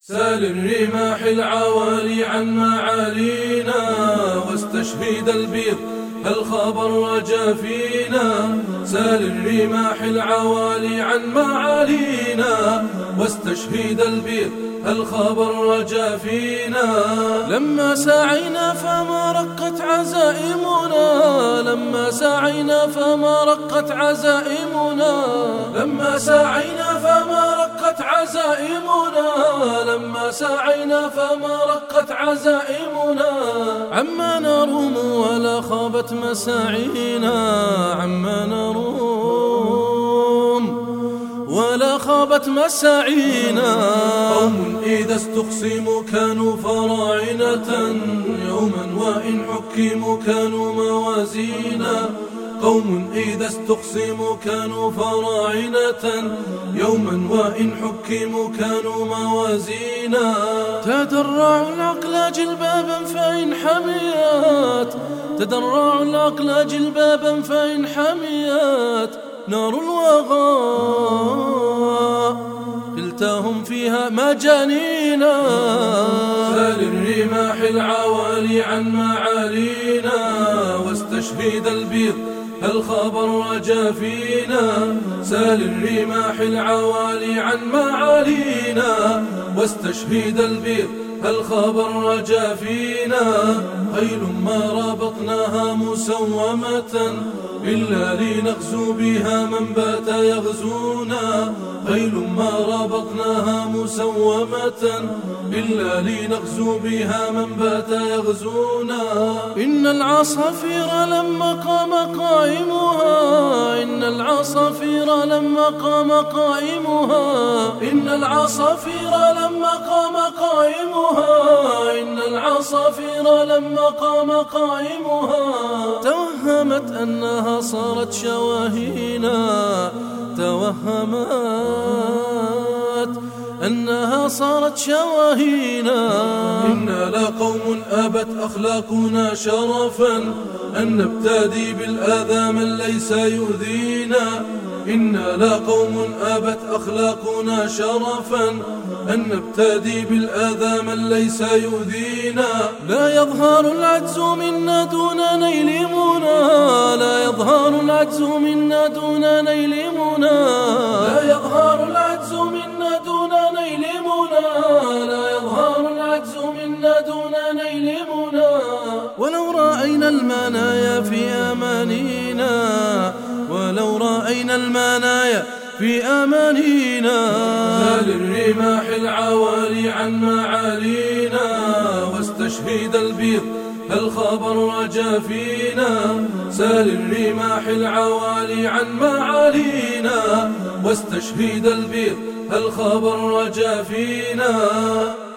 سال الرماح العوالي عن معالينا، واستشهد البير هل خاب الرجا فينا. سال الرماح العوالي عن معالينا، واستشهد البير هل خاب الرجا فينا. لما سعينا فما رقت عزائمنا، لما سعينا فما رقت عزائمنا، لما سعينا فما رقت عزائمنا، لما سعينا فما رقت عزائمنا. عما نروم ولا خابت مساعينا، عما نروم ولا خابت مساعينا. قوم إذا استقسموا كانوا فراعنة، يوما وإن حكموا كانوا موازينا. قوم إذا استقسموا كانوا فراعنة، يوما وإن حكموا كانوا موازينا. تدرعوا العقل جلبابا فإن حميت، تدرعوا العقل جلبابا فإن حميت. نار الوغى قلتهم فيها مجانينا. سال الرماح العوالي عن معالينا، واستشهد البير هل خاب الرجا فينا. سال الرماح العوالي عن معالينا، واستشهد البير هل خاب الرجا فينا. خيل ما رابطناها مسومة، إلا لنغزو بها من بات يغزونا. خيل ما رابطناها مسومة، إلا لنغزو بها من بات يغزونا. إن العصافير لما قام قائمها، إن العصافير لما قام قائمها، إن العصافير لما قام قائمها، إن العصافير لما قام قائمها. توهمت أنها صارت شواهينا، توهمت أنها صارت شواهينا. إنا لقوم أبت أخلاقنا شرفا، أن نبتدي بالآذى من ليس يؤذينا. إنا لقوم أبت أخلاقنا شرفا، أن نبتدي بالآذى من ليس يؤذينا. لا يظهر العجز منا دون نيل منى، لا يظهر العجز منا دون نيل منى، لا يظهر العجز منا دون نيل منى، لا يظهر العجز منا دون نيل منى. ولو رأينا المنايا في أمانينا، ولو رأينا المنايا في أمانينا. سال الرماح العوالي عن معالينا، واستشهد البير هل خاب الرجا فينا. سال الرماح العوالي عن معالينا، واستشهد البير هل خاب الرجا فينا.